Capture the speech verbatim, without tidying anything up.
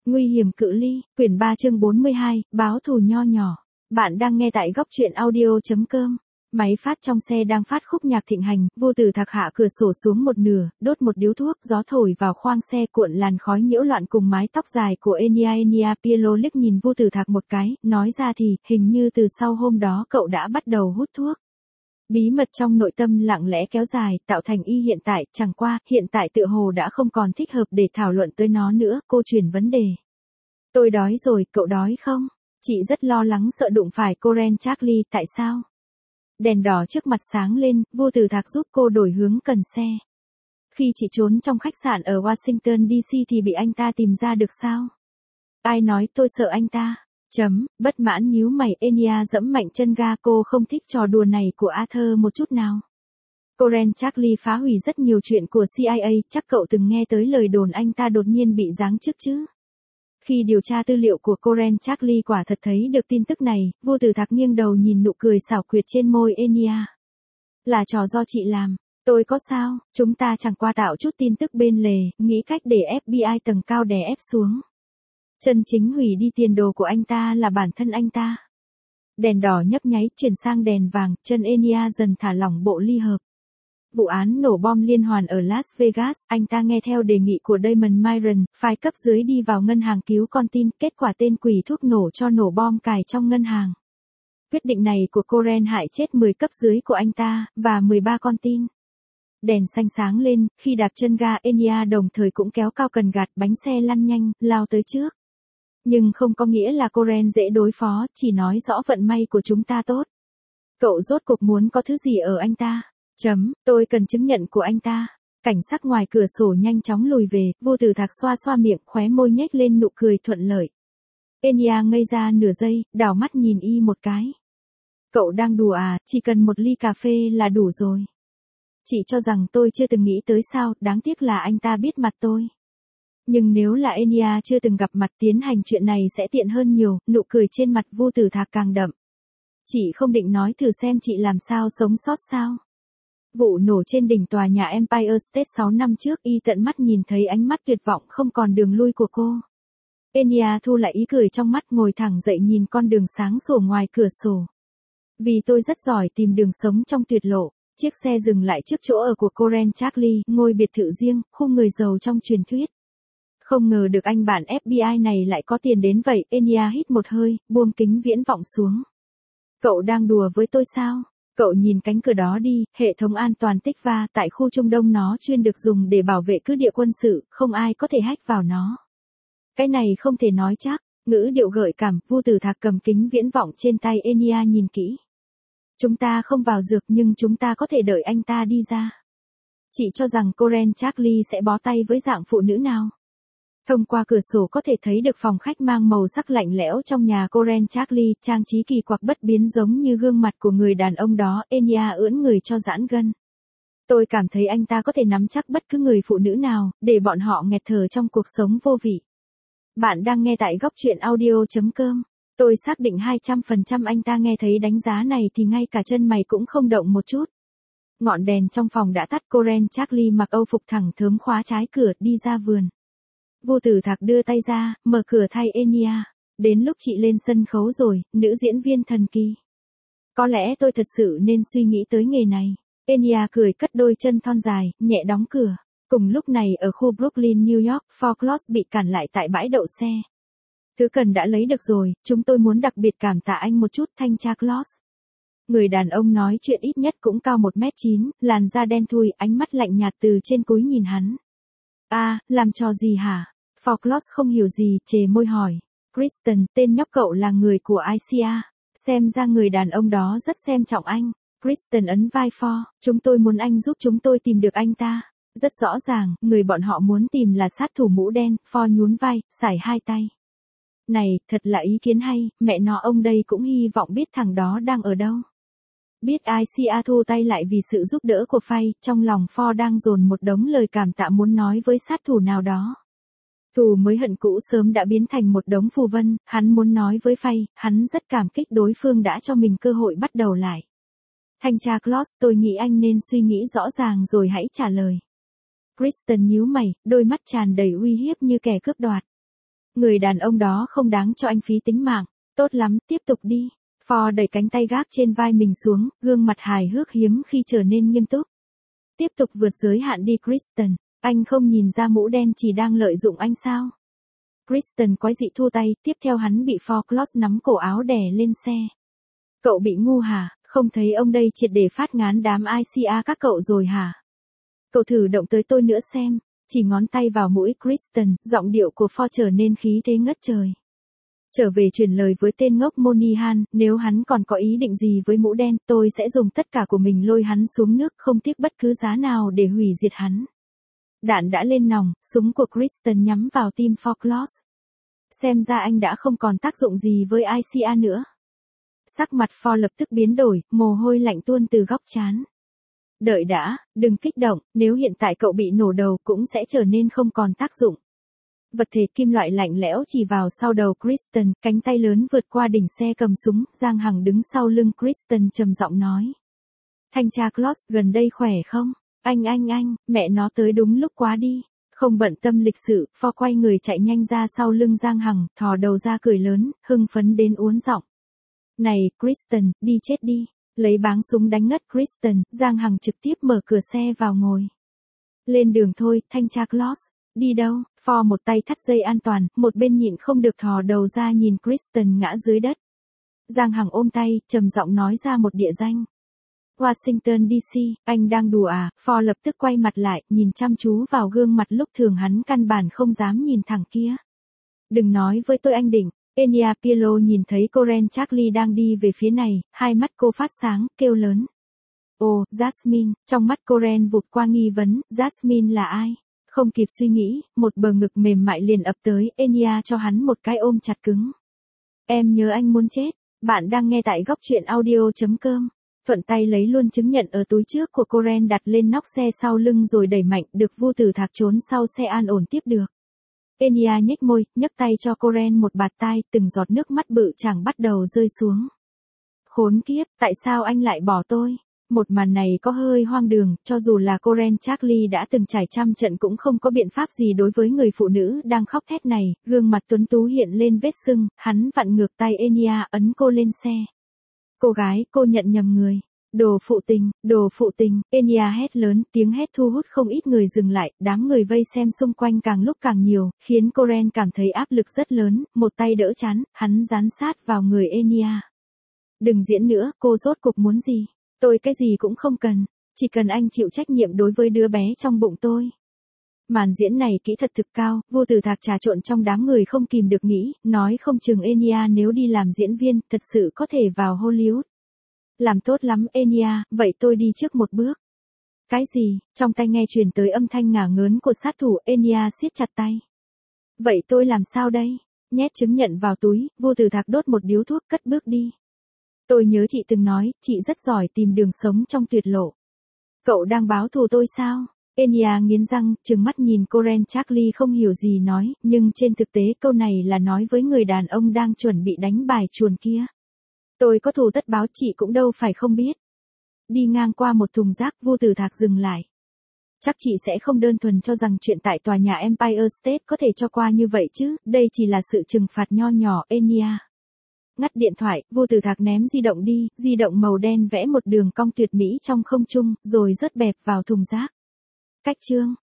Nguy hiểm cự ly, quyển ba chương bốn mươi hai, báo thù nho nhỏ. Bạn đang nghe tại góc truyện audio.com. Máy phát trong xe đang phát khúc nhạc thịnh hành, Vô Tử Thạc hạ cửa sổ xuống một nửa, đốt một điếu thuốc, gió thổi vào khoang xe cuộn làn khói nhiễu loạn cùng mái tóc dài của Enya. Enya Pielo liếc nhìn Vô Tử Thạc một cái, nói ra thì, hình như từ sau hôm đó cậu đã bắt đầu hút thuốc. Bí mật trong nội tâm lặng lẽ kéo dài, tạo thành y hiện tại, chẳng qua, hiện tại tựa hồ đã không còn thích hợp để thảo luận tới nó nữa, cô chuyển vấn đề. Tôi đói rồi, cậu đói không? Chị rất lo lắng sợ đụng phải Coren Charlie, tại sao? Đèn đỏ trước mặt sáng lên, Vô Tử Thạc giúp cô đổi hướng cần xe. Khi chị trốn trong khách sạn ở Washington đê xê thì bị anh ta tìm ra được sao? Ai nói tôi sợ anh ta? Chấm, bất mãn nhíu mày. Enya dẫm mạnh chân ga, cô không thích trò đùa này của Arthur một chút nào. Coren Charlie phá hủy rất nhiều chuyện của xê i a, chắc cậu từng nghe tới lời đồn anh ta đột nhiên bị giáng chức chứ. Khi điều tra tư liệu của Coren Charlie quả thật thấy được tin tức này, Vô Tử Thạc nghiêng đầu nhìn nụ cười xảo quyệt trên môi Enya. Là trò do chị làm, tôi có sao, chúng ta chẳng qua tạo chút tin tức bên lề, nghĩ cách để ép bê i tầng cao đè ép xuống. Chân chính hủy đi tiền đồ của anh ta là bản thân anh ta. Đèn đỏ nhấp nháy, chuyển sang đèn vàng, chân Enya dần thả lỏng bộ ly hợp. Vụ án nổ bom liên hoàn ở Las Vegas, anh ta nghe theo đề nghị của Damon Myron, phái cấp dưới đi vào ngân hàng cứu con tin, kết quả tên quỷ thuốc nổ cho nổ bom cài trong ngân hàng. Quyết định này của Coren hại chết mười cấp dưới của anh ta, và mười ba con tin. Đèn xanh sáng lên, khi đạp chân ga Enya đồng thời cũng kéo cao cần gạt, bánh xe lăn nhanh, lao tới trước. Nhưng không có nghĩa là Coren dễ đối phó, chỉ nói rõ vận may của chúng ta tốt. Cậu rốt cuộc muốn có thứ gì ở anh ta? Chấm, tôi cần chứng nhận của anh ta. Cảnh sát ngoài cửa sổ nhanh chóng lùi về, Vô Tử Thạc xoa xoa miệng, khóe môi nhếch lên nụ cười thuận lợi. Enya ngây ra nửa giây, đảo mắt nhìn y một cái. Cậu đang đùa à, chỉ cần một ly cà phê là đủ rồi. Chị cho rằng tôi chưa từng nghĩ tới sao, đáng tiếc là anh ta biết mặt tôi. Nhưng nếu là Enya chưa từng gặp mặt, tiến hành chuyện này sẽ tiện hơn nhiều, nụ cười trên mặt Vô Tử Thạc càng đậm. Chị không định nói thử xem chị làm sao sống sót sao? Vụ nổ trên đỉnh tòa nhà Empire State sáu năm trước, y tận mắt nhìn thấy ánh mắt tuyệt vọng không còn đường lui của cô. Enya thu lại ý cười trong mắt, ngồi thẳng dậy nhìn con đường sáng sủa ngoài cửa sổ. Vì tôi rất giỏi tìm đường sống trong tuyệt lộ. Chiếc xe dừng lại trước chỗ ở của Coren Charlie, ngôi biệt thự riêng, khu người giàu trong truyền thuyết. Không ngờ được anh bạn ép bê i này lại có tiền đến vậy. Enya hít một hơi, buông kính viễn vọng xuống. Cậu đang đùa với tôi sao? Cậu nhìn cánh cửa đó đi, hệ thống an toàn tích va tại khu Trung Đông nó chuyên được dùng để bảo vệ cứ địa quân sự, không ai có thể hack vào nó. Cái này không thể nói chắc, ngữ điệu gợi cảm. Vô Tử Thạc cầm kính viễn vọng trên tay Enya nhìn kỹ. Chúng ta không vào dược nhưng chúng ta có thể đợi anh ta đi ra. Chị cho rằng Coren Charlie sẽ bó tay với dạng phụ nữ nào? Thông qua cửa sổ có thể thấy được phòng khách mang màu sắc lạnh lẽo trong nhà Coren Charlie, trang trí kỳ quặc bất biến giống như gương mặt của người đàn ông đó. Enya ưỡn người cho giãn gân. Tôi cảm thấy anh ta có thể nắm chắc bất cứ người phụ nữ nào, để bọn họ nghẹt thở trong cuộc sống vô vị. Bạn đang nghe tại góc truyện audio.com. Tôi xác định hai trăm phần trăm anh ta nghe thấy đánh giá này thì ngay cả chân mày cũng không động một chút. Ngọn đèn trong phòng đã tắt. Coren Charlie mặc âu phục thẳng thớm khóa trái cửa, đi ra vườn. Vô Tử Thạc đưa tay ra, mở cửa thay Enya. Đến lúc chị lên sân khấu rồi, nữ diễn viên thần kỳ. Có lẽ tôi thật sự nên suy nghĩ tới nghề này. Enya cười, cất đôi chân thon dài, nhẹ đóng cửa. Cùng lúc này ở khu Brooklyn, New York, Ford Close bị cản lại tại bãi đậu xe. Thứ cần đã lấy được rồi, chúng tôi muốn đặc biệt cảm tạ anh một chút, thanh tra Close. Người đàn ông nói chuyện ít nhất cũng cao một mét chín, làn da đen thui, ánh mắt lạnh nhạt từ trên cúi nhìn hắn. À, làm trò gì hả? Ford Close không hiểu gì, chề môi hỏi. Kristen, tên nhóc cậu là người của i xê a. Xem ra người đàn ông đó rất xem trọng anh. Kristen ấn vai Ford, chúng tôi muốn anh giúp chúng tôi tìm được anh ta. Rất rõ ràng, người bọn họ muốn tìm là sát thủ mũ đen. Ford nhún vai, sải hai tay. Này, thật là ý kiến hay, mẹ nó ông đây cũng hy vọng biết thằng đó đang ở đâu. Biết i xê a thu tay lại vì sự giúp đỡ của Faye, trong lòng Ford đang dồn một đống lời cảm tạ muốn nói với sát thủ nào đó. Thù mới hận cũ sớm đã biến thành một đống phù vân, hắn muốn nói với Faye, hắn rất cảm kích đối phương đã cho mình cơ hội bắt đầu lại. Thanh tra Close, tôi nghĩ anh nên suy nghĩ rõ ràng rồi hãy trả lời. Kristen nhíu mày, đôi mắt tràn đầy uy hiếp như kẻ cướp đoạt. Người đàn ông đó không đáng cho anh phí tính mạng. Tốt lắm, tiếp tục đi. Ford đẩy cánh tay gác trên vai mình xuống, gương mặt hài hước hiếm khi trở nên nghiêm túc. Tiếp tục vượt giới hạn đi Kristen. Anh không nhìn ra mũ đen chỉ đang lợi dụng anh sao? Kristen quái dị thua tay, tiếp theo hắn bị Ford nắm cổ áo đè lên xe. Cậu bị ngu hả, không thấy ông đây triệt để phát ngán đám i xê a các cậu rồi hả? Cậu thử động tới tôi nữa xem. Chỉ ngón tay vào mũi Kristen, giọng điệu của Ford trở nên khí thế ngất trời. Trở về truyền lời với tên ngốc Monihan, nếu hắn còn có ý định gì với mũ đen, tôi sẽ dùng tất cả của mình lôi hắn xuống nước không tiếc bất cứ giá nào để hủy diệt hắn. Đạn đã lên nòng, súng của Kristen nhắm vào tim Ford. Xem ra anh đã không còn tác dụng gì với i xê a nữa. Sắc mặt Ford lập tức biến đổi, mồ hôi lạnh tuôn từ góc trán. Đợi đã, đừng kích động, nếu hiện tại cậu bị nổ đầu cũng sẽ trở nên không còn tác dụng. Vật thể kim loại lạnh lẽo chỉ vào sau đầu Kristen, cánh tay lớn vượt qua đỉnh xe cầm súng, Giang Hằng đứng sau lưng Kristen trầm giọng nói. Thanh tra Claus, gần đây khỏe không? Anh anh anh, mẹ nó tới đúng lúc quá đi. Không bận tâm lịch sự, Ford quay người chạy nhanh ra sau lưng Giang Hằng, thò đầu ra cười lớn, hưng phấn đến uốn giọng. Này, Kristen, đi chết đi. Lấy báng súng đánh ngất Kristen, Giang Hằng trực tiếp mở cửa xe vào ngồi. Lên đường thôi, thanh tra Claus. Đi đâu? Ford một tay thắt dây an toàn, một bên nhịn không được thò đầu ra nhìn Kristen ngã dưới đất. Giang Hằng ôm tay, trầm giọng nói ra một địa danh. Washington đê xê, anh đang đùa à? Ford lập tức quay mặt lại, nhìn chăm chú vào gương mặt lúc thường hắn căn bản không dám nhìn thẳng kia. Đừng nói với tôi anh Định. Enya Pielo nhìn thấy Coren Charlie đang đi về phía này, hai mắt cô phát sáng, kêu lớn. Ồ, Jasmine, trong mắt Coren vụt qua nghi vấn, Jasmine là ai? Không kịp suy nghĩ, một bờ ngực mềm mại liền ập tới, Enya cho hắn một cái ôm chặt cứng. Em nhớ anh muốn chết, bạn đang nghe tại góc truyện audio chấm com. Thuận tay lấy luôn chứng nhận ở túi trước của Coren đặt lên nóc xe sau lưng rồi đẩy mạnh, được Vu Tử Thạc trốn sau xe an ổn tiếp được. Enya nhếch môi, nhấc tay cho Coren một bạt tai, từng giọt nước mắt bự chẳng bắt đầu rơi xuống. Khốn kiếp, tại sao anh lại bỏ tôi? Một màn này có hơi hoang đường, cho dù là Coren Charlie đã từng trải trăm trận cũng không có biện pháp gì đối với người phụ nữ đang khóc thét này, gương mặt tuấn tú hiện lên vết sưng, hắn vặn ngược tay Enya ấn cô lên xe. Cô gái, cô nhận nhầm người. Đồ phụ tình, đồ phụ tình, Enya hét lớn, tiếng hét thu hút không ít người dừng lại, đám người vây xem xung quanh càng lúc càng nhiều, khiến Coren cảm thấy áp lực rất lớn, một tay đỡ chán, hắn dán sát vào người Enya. Đừng diễn nữa, cô rốt cục muốn gì? Tôi cái gì cũng không cần, chỉ cần anh chịu trách nhiệm đối với đứa bé trong bụng tôi. Màn diễn này kỹ thuật thực cao, Vu Tử Thạc trà trộn trong đám người không kìm được nghĩ, nói không chừng Enya nếu đi làm diễn viên, thật sự có thể vào Hollywood. Làm tốt lắm Enya, vậy tôi đi trước một bước. Cái gì? Trong tai nghe truyền tới âm thanh ngả ngớn của sát thủ, Enya siết chặt tay. Vậy tôi làm sao đây? Nhét chứng nhận vào túi, Vu Tử Thạc đốt một điếu thuốc cất bước đi. Tôi nhớ chị từng nói, chị rất giỏi tìm đường sống trong tuyệt lộ. Cậu đang báo thù tôi sao? Enya nghiến răng, trừng mắt nhìn Coren Charlie không hiểu gì nói, nhưng trên thực tế câu này là nói với người đàn ông đang chuẩn bị đánh bài chuồn kia. Tôi có thù tất báo, chị cũng đâu phải không biết. Đi ngang qua một thùng rác, Vu Tử Thạc dừng lại. Chắc chị sẽ không đơn thuần cho rằng chuyện tại tòa nhà Empire State có thể cho qua như vậy chứ, đây chỉ là sự trừng phạt nho nhỏ, Enya. Ngắt điện thoại, Vu Tử Thạc ném di động đi, di động màu đen vẽ một đường cong tuyệt mỹ trong không trung, rồi rớt bẹp vào thùng rác. Cách chương.